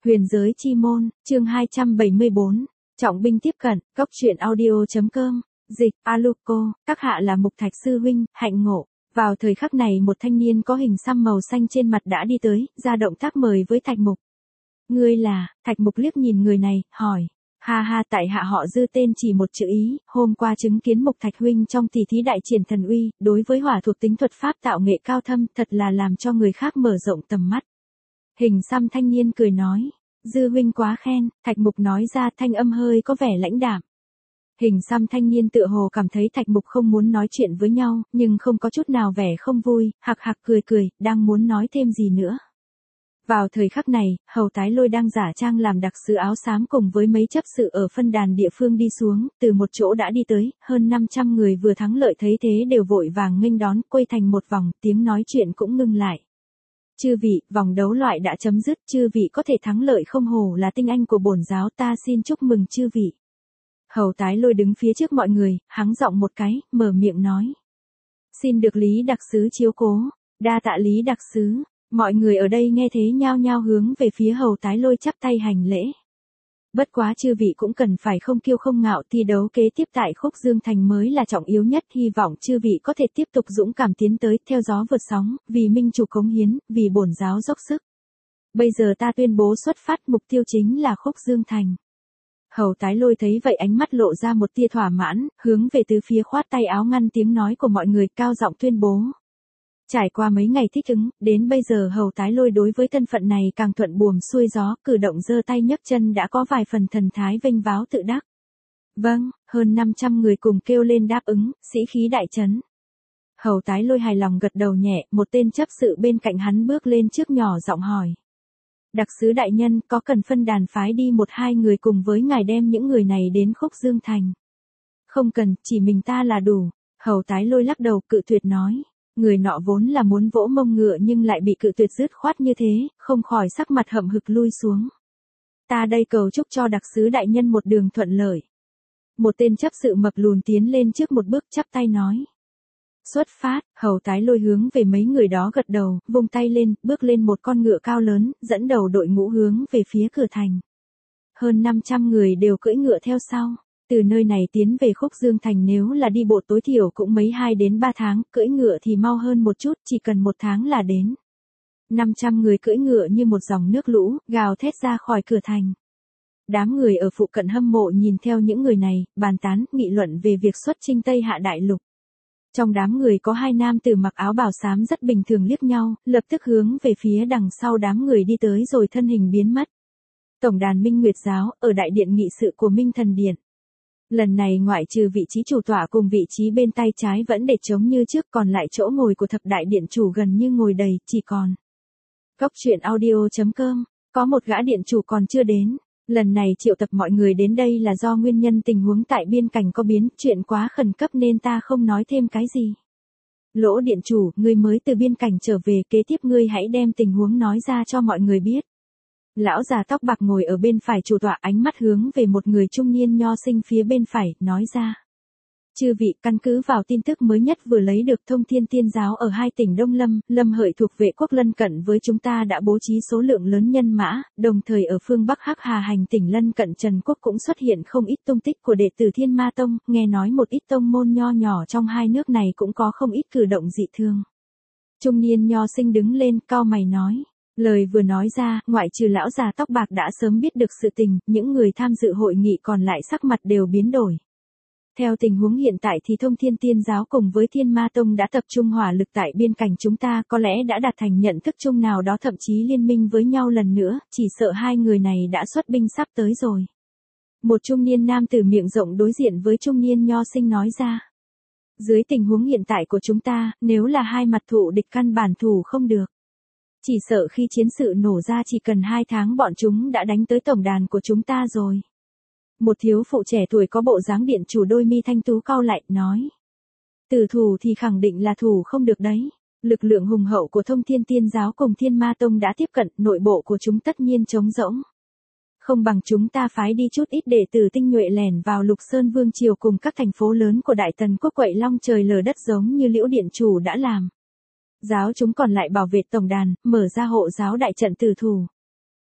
Huyền giới chi môn, chương 274, trọng binh tiếp cận, góc truyện audio.com, dịch, Aluko, các hạ là Mục Thạch sư huynh, hạnh ngộ. Vào thời khắc này một thanh niên có hình xăm màu xanh trên mặt đã đi tới, ra động tác mời với Thạch Mục. Ngươi là, Thạch Mục liếc nhìn người này, hỏi. Ha ha, tại hạ họ Dư, tên chỉ một chữ ý, hôm qua chứng kiến Mục Thạch huynh trong tỷ thí đại triển thần uy, đối với hỏa thuộc tính thuật pháp tạo nghệ cao thâm, thật là làm cho người khác mở rộng tầm mắt. Hình xăm thanh niên cười nói, Dư huynh quá khen, Thạch Mục nói ra, thanh âm hơi có vẻ lãnh đạm. Hình xăm thanh niên tựa hồ cảm thấy Thạch Mục không muốn nói chuyện với nhau, nhưng không có chút nào vẻ không vui, hạc hạc cười cười, đang muốn nói thêm gì nữa. Vào thời khắc này, Hầu Tái Lôi đang giả trang làm đặc sứ áo xám cùng với mấy chấp sự ở phân đàn địa phương đi xuống, từ một chỗ đã đi tới, hơn 500 người vừa thắng lợi thấy thế đều vội vàng nghênh đón, quây thành một vòng, tiếng nói chuyện cũng ngưng lại. Chư vị, vòng đấu loại đã chấm dứt, chư vị có thể thắng lợi không hổ là tinh anh của bổn giáo, ta xin chúc mừng chư vị. Hầu Tái Lôi đứng phía trước mọi người, hắng giọng một cái, mở miệng nói. Xin được Lý đặc sứ chiếu cố, đa tạ Lý đặc sứ. Mọi người ở đây nghe thế nhao nhao hướng về phía Hầu Tái Lôi chắp tay hành lễ. Bất quá chư vị cũng cần phải không kiêu không ngạo, thi đấu kế tiếp tại Khúc Dương Thành mới là trọng yếu nhất, hy vọng chư vị có thể tiếp tục dũng cảm tiến tới, theo gió vượt sóng, vì minh chủ cống hiến, vì bổn giáo dốc sức. Bây giờ ta tuyên bố xuất phát, mục tiêu chính là Khúc Dương Thành. Hầu Tái Lôi thấy vậy ánh mắt lộ ra một tia thỏa mãn, hướng về tứ phía khoát tay áo ngăn tiếng nói của mọi người, cao giọng tuyên bố. Trải qua mấy ngày thích ứng, đến bây giờ Hầu Tái Lôi đối với thân phận này càng thuận buồm xuôi gió, cử động giơ tay nhấc chân đã có vài phần thần thái vênh váo tự đắc. Vâng, hơn 500 người cùng kêu lên đáp ứng, sĩ khí đại trấn. Hầu Tái Lôi hài lòng gật đầu nhẹ, một tên chấp sự bên cạnh hắn bước lên trước nhỏ giọng hỏi. Đặc sứ đại nhân, có cần phân đàn phái đi 1-2 người cùng với ngài đem những người này đến Khúc Dương Thành? Không cần, chỉ mình ta là đủ. Hầu Tái Lôi lắc đầu cự tuyệt nói. Người nọ vốn là muốn vỗ mông ngựa nhưng lại bị cự tuyệt dứt khoát như thế, không khỏi sắc mặt hậm hực lui xuống. Ta đây cầu chúc cho đặc sứ đại nhân một đường thuận lợi. Một tên chấp sự mập lùn tiến lên trước một bước chắp tay nói. Xuất phát, Hầu Tái Lôi hướng về mấy người đó gật đầu, vung tay lên, bước lên một con ngựa cao lớn, dẫn đầu đội ngũ hướng về phía cửa thành. Hơn 500 người đều cưỡi ngựa theo sau. Từ nơi này tiến về Khúc Dương Thành nếu là đi bộ tối thiểu cũng mấy 2 đến 3 tháng, cưỡi ngựa thì mau hơn một chút, chỉ cần 1 tháng là đến. 500 người cưỡi ngựa như một dòng nước lũ, gào thét ra khỏi cửa thành. Đám người ở phụ cận hâm mộ nhìn theo những người này, bàn tán, nghị luận về việc xuất chinh Tây Hạ Đại Lục. Trong đám người có 2 nam tử mặc áo bào xám rất bình thường liếc nhau, lập tức hướng về phía đằng sau đám người đi tới rồi thân hình biến mất. Tổng đàn Minh Nguyệt Giáo, ở đại điện nghị sự của Minh Thần Điện. Lần này ngoại trừ vị trí chủ tọa cùng vị trí bên tay trái vẫn để trống như trước, còn lại chỗ ngồi của thập đại điện chủ gần như ngồi đầy, chỉ còn. Góc truyện audio.com, có một gã điện chủ còn chưa đến. Lần này triệu tập mọi người đến đây là do nguyên nhân tình huống tại biên cảnh có biến, chuyện quá khẩn cấp nên ta không nói thêm cái gì. Lỗ điện chủ, ngươi mới từ biên cảnh trở về, kế tiếp ngươi hãy đem tình huống nói ra cho mọi người biết. Lão già tóc bạc ngồi ở bên phải chủ tọa ánh mắt hướng về một người trung niên nho sinh phía bên phải, nói ra. Chư vị, căn cứ vào tin tức mới nhất vừa lấy được, Thông Thiên Tiên Giáo ở 2 tỉnh Đông Lâm, Lâm Hợi thuộc vệ quốc lân cận với chúng ta đã bố trí số lượng lớn nhân mã, đồng thời ở phương Bắc Hắc Hà Hành tỉnh lân cận Trần Quốc cũng xuất hiện không ít tung tích của đệ tử Thiên Ma Tông, nghe nói một ít tông môn nho nhỏ trong 2 nước này cũng có không ít cử động dị thường. Trung niên nho sinh đứng lên, cau mày nói. Lời vừa nói ra, ngoại trừ lão già tóc bạc đã sớm biết được sự tình, những người tham dự hội nghị còn lại sắc mặt đều biến đổi. Theo tình huống hiện tại thì Thông Thiên Tiên Giáo cùng với Thiên Ma Tông đã tập trung hỏa lực tại biên cảnh chúng ta, có lẽ đã đạt thành nhận thức chung nào đó, thậm chí liên minh với nhau lần nữa, chỉ sợ 2 người này đã xuất binh sắp tới rồi. Một trung niên nam tử miệng rộng đối diện với trung niên nho sinh nói ra. Dưới tình huống hiện tại của chúng ta, nếu là 2 mặt thụ địch căn bản thủ không được. Chỉ sợ khi chiến sự nổ ra chỉ cần 2 tháng bọn chúng đã đánh tới tổng đàn của chúng ta rồi. Một thiếu phụ trẻ tuổi có bộ dáng điện chủ đôi mi thanh tú cau lại, nói. Tử thủ thì khẳng định là thủ không được đấy. Lực lượng hùng hậu của Thông Thiên Tiên Giáo cùng Thiên Ma Tông đã tiếp cận, nội bộ của chúng tất nhiên trống rỗng. Không bằng chúng ta phái đi chút ít đệ tử tinh nhuệ lẻn vào Lục Sơn Vương Triều cùng các thành phố lớn của Đại Tần Quốc quậy long trời lở đất giống như Liễu điện chủ đã làm. Giáo chúng còn lại bảo vệ tổng đàn, mở ra hộ giáo đại trận tử thủ.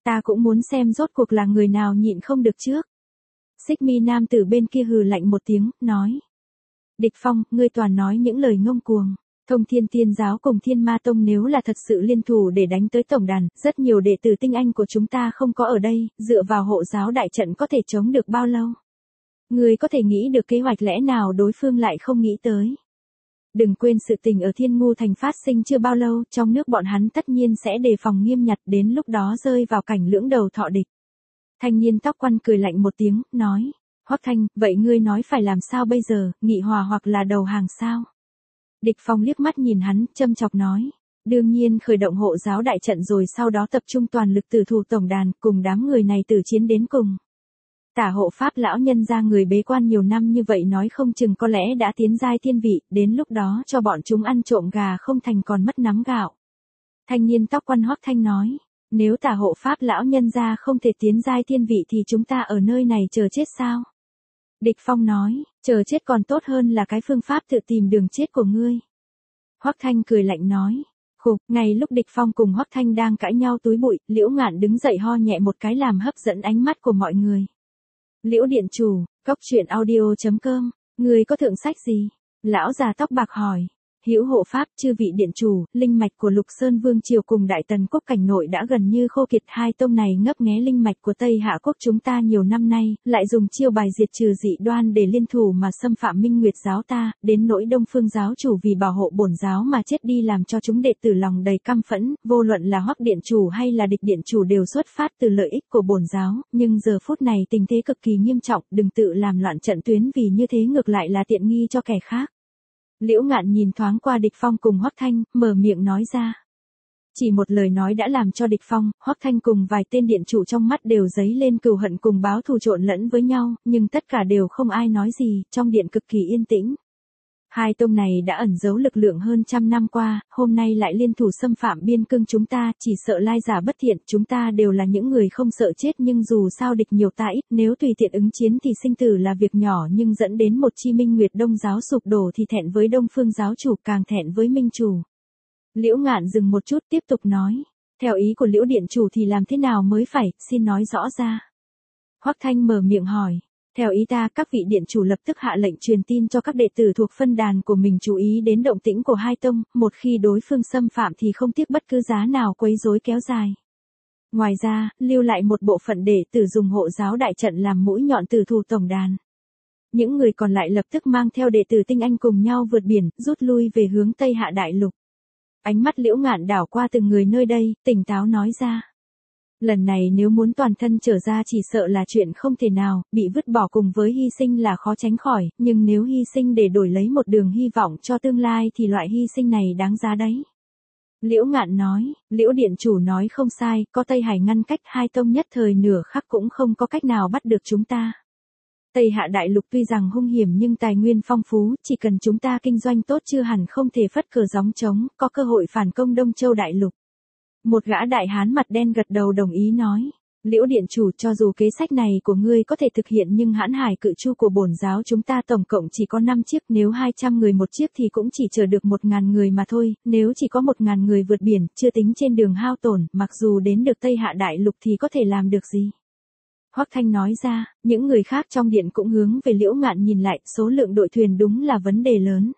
Ta cũng muốn xem rốt cuộc là người nào nhịn không được trước. Xích mi nam tử bên kia hừ lạnh một tiếng, nói. Địch Phong, ngươi toàn nói những lời ngông cuồng. Thông Thiên Tiên Giáo cùng Thiên Ma Tông nếu là thật sự liên thủ để đánh tới tổng đàn, rất nhiều đệ tử tinh anh của chúng ta không có ở đây, dựa vào hộ giáo đại trận có thể chống được bao lâu? Ngươi có thể nghĩ được kế hoạch lẽ nào đối phương lại không nghĩ tới? Đừng quên sự tình ở Thiên Ngu Thành phát sinh chưa bao lâu, trong nước bọn hắn tất nhiên sẽ đề phòng nghiêm ngặt, đến lúc đó rơi vào cảnh lưỡng đầu thọ địch. Thanh niên tóc quăn cười lạnh một tiếng, nói. Hoắc Thanh, vậy ngươi nói phải làm sao bây giờ, nghị hòa hoặc là đầu hàng sao? Địch Phong liếc mắt nhìn hắn, châm chọc nói. Đương nhiên khởi động hộ giáo đại trận rồi sau đó tập trung toàn lực tử thủ tổng đàn, cùng đám người này tử chiến đến cùng. Tả hộ pháp lão nhân ra người bế quan nhiều năm như vậy nói không chừng có lẽ đã tiến giai thiên vị, đến lúc đó cho bọn chúng ăn trộm gà không thành còn mất nắm gạo. Thanh niên tóc quăn Hoắc Thanh nói. Nếu tả hộ pháp lão nhân ra không thể tiến giai thiên vị thì chúng ta ở nơi này chờ chết sao? Địch Phong nói, chờ chết còn tốt hơn là cái phương pháp tự tìm đường chết của ngươi. Hoắc Thanh cười lạnh nói, khục, ngay lúc Địch Phong cùng Hoắc Thanh đang cãi nhau túi bụi, Liễu Ngạn đứng dậy ho nhẹ một cái làm hấp dẫn ánh mắt của mọi người. Liễu điện chủ, cốc truyện audio.com, người có thượng sách gì? Lão già tóc bạc hỏi. Hữu hộ pháp, chư vị điện chủ, linh mạch của Lục Sơn Vương triều cùng Đại Tần quốc cảnh nội đã gần như khô kiệt, hai tông này ngấp nghé linh mạch của Tây Hạ quốc chúng ta nhiều năm nay, lại dùng chiêu bài diệt trừ dị đoan để liên thủ mà xâm phạm Minh Nguyệt giáo ta, đến nỗi Đông Phương giáo chủ vì bảo hộ bổn giáo mà chết đi làm cho chúng đệ tử lòng đầy căm phẫn, vô luận là Hoắc điện chủ hay là Địch điện chủ đều xuất phát từ lợi ích của bổn giáo, nhưng giờ phút này tình thế cực kỳ nghiêm trọng, đừng tự làm loạn trận tuyến vì như thế ngược lại là tiện nghi cho kẻ khác. Liễu Ngạn nhìn thoáng qua Địch Phong cùng Hoắc Thanh, mở miệng nói ra. Chỉ một lời nói đã làm cho Địch Phong, Hoắc Thanh cùng vài tên điện chủ trong mắt đều dấy lên cừu hận cùng báo thù trộn lẫn với nhau, nhưng tất cả đều không ai nói gì, trong điện cực kỳ yên tĩnh. Hai tông này đã ẩn giấu lực lượng hơn trăm năm qua, hôm nay lại liên thủ xâm phạm biên cương chúng ta, chỉ sợ lai giả bất thiện, chúng ta đều là những người không sợ chết nhưng dù sao địch nhiều ta ít, nếu tùy tiện ứng chiến thì sinh tử là việc nhỏ nhưng dẫn đến một chi Minh Nguyệt Đông giáo sụp đổ thì thẹn với Đông Phương giáo chủ càng thẹn với Minh chủ. Liễu Ngạn dừng một chút tiếp tục nói, theo ý của Liễu điện chủ thì làm thế nào mới phải, xin nói rõ ra. Hoắc Thanh mở miệng hỏi. Theo ý ta, các vị điện chủ lập tức hạ lệnh truyền tin cho các đệ tử thuộc phân đàn của mình chú ý đến động tĩnh của hai tông, một khi đối phương xâm phạm thì không tiếc bất cứ giá nào quấy rối kéo dài. Ngoài ra, lưu lại một bộ phận đệ tử dùng hộ giáo đại trận làm mũi nhọn tử thủ tổng đàn. Những người còn lại lập tức mang theo đệ tử tinh anh cùng nhau vượt biển, rút lui về hướng Tây Hạ Đại Lục. Ánh mắt Liễu Ngạn đảo qua từng người nơi đây, tỉnh táo nói ra. Lần này nếu muốn toàn thân trở ra chỉ sợ là chuyện không thể nào, bị vứt bỏ cùng với hy sinh là khó tránh khỏi, nhưng nếu hy sinh để đổi lấy một đường hy vọng cho tương lai thì loại hy sinh này đáng giá đấy. Liễu Ngạn nói, Liễu điện chủ nói không sai, có Tây Hải ngăn cách hai tông nhất thời nửa khắc cũng không có cách nào bắt được chúng ta. Tây Hạ Đại Lục tuy rằng hung hiểm nhưng tài nguyên phong phú, chỉ cần chúng ta kinh doanh tốt chưa hẳn không thể phất cờ gióng trống, có cơ hội phản công Đông Châu Đại Lục. Một gã đại hán mặt đen gật đầu đồng ý nói, Liễu điện chủ cho dù kế sách này của ngươi có thể thực hiện nhưng hãn hải cự chu của bổn giáo chúng ta tổng cộng chỉ có 5 chiếc, nếu 200 người một chiếc thì cũng chỉ chở được 1.000 người mà thôi, nếu chỉ có 1.000 người vượt biển, chưa tính trên đường hao tổn, mặc dù đến được Tây Hạ Đại Lục thì có thể làm được gì. Hoắc Thanh nói ra, những người khác trong điện cũng hướng về Liễu Ngạn nhìn lại, số lượng đội thuyền đúng là vấn đề lớn.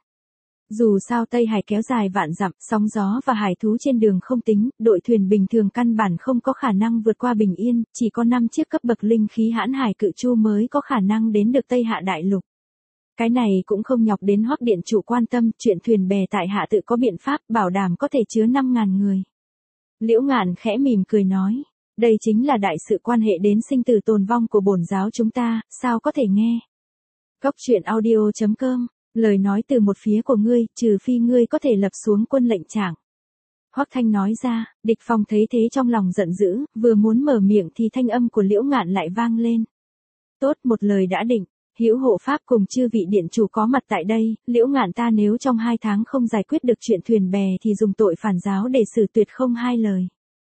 Dù sao Tây Hải kéo dài vạn dặm, sóng gió và hải thú trên đường không tính, đội thuyền bình thường căn bản không có khả năng vượt qua bình yên, chỉ có 5 chiếc cấp bậc linh khí hãn hải cự chu mới có khả năng đến được Tây Hạ Đại Lục. Cái này cũng không nhọc đến Hoắc điện chủ quan tâm, chuyện thuyền bè tại hạ tự có biện pháp, bảo đảm có thể chứa 5.000 người. Liễu Ngạn khẽ mỉm cười nói, đây chính là đại sự quan hệ đến sinh tử tồn vong của bổn giáo chúng ta, sao có thể nghe. Cốc truyện audio.com, lời nói từ một phía của ngươi, trừ phi ngươi có thể lập xuống quân lệnh trạng. Hoắc Thanh nói ra, Địch Phong thấy thế trong lòng giận dữ, vừa muốn mở miệng thì thanh âm của Liễu Ngạn lại vang lên. Tốt, một lời đã định, Hữu hộ pháp cùng chư vị điện chủ có mặt tại đây, Liễu Ngạn ta nếu trong 2 tháng không giải quyết được chuyện thuyền bè thì dùng tội phản giáo để xử tuyệt không hai lời.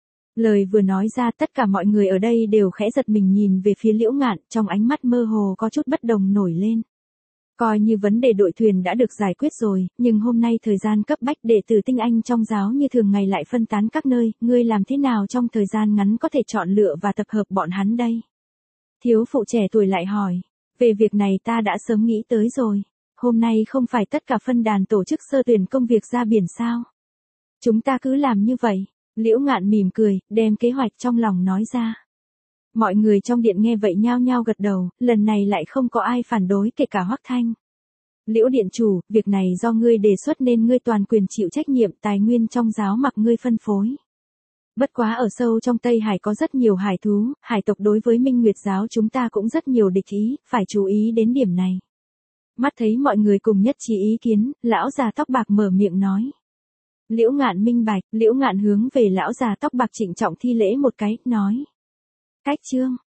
Lời vừa nói ra tất cả mọi người ở đây đều khẽ giật mình nhìn về phía Liễu Ngạn, trong ánh mắt mơ hồ có chút bất đồng nổi lên. Coi như vấn đề đội thuyền đã được giải quyết rồi, nhưng hôm nay thời gian cấp bách đệ tử tinh anh trong giáo như thường ngày lại phân tán các nơi, ngươi làm thế nào trong thời gian ngắn có thể chọn lựa và tập hợp bọn hắn đây? Thiếu phụ trẻ tuổi lại hỏi, về việc này ta đã sớm nghĩ tới rồi. Hôm nay không phải tất cả phân đàn tổ chức sơ tuyển công việc ra biển sao? Chúng ta cứ làm như vậy. Liễu Ngạn mỉm cười, đem kế hoạch trong lòng nói ra. Mọi người trong điện nghe vậy nhao nhao gật đầu, lần này lại không có ai phản đối kể cả Hoắc Thanh. Liễu điện chủ, việc này do ngươi đề xuất nên ngươi toàn quyền chịu trách nhiệm, tài nguyên trong giáo mặc ngươi phân phối. Bất quá ở sâu trong Tây Hải có rất nhiều hải thú, hải tộc đối với Minh Nguyệt giáo chúng ta cũng rất nhiều địch ý, phải chú ý đến điểm này. Mắt thấy mọi người cùng nhất trí ý kiến, lão già tóc bạc mở miệng nói. Liễu Ngạn minh bạch, Liễu Ngạn hướng về lão già tóc bạc trịnh trọng thi lễ một cái, nói. Cách chương.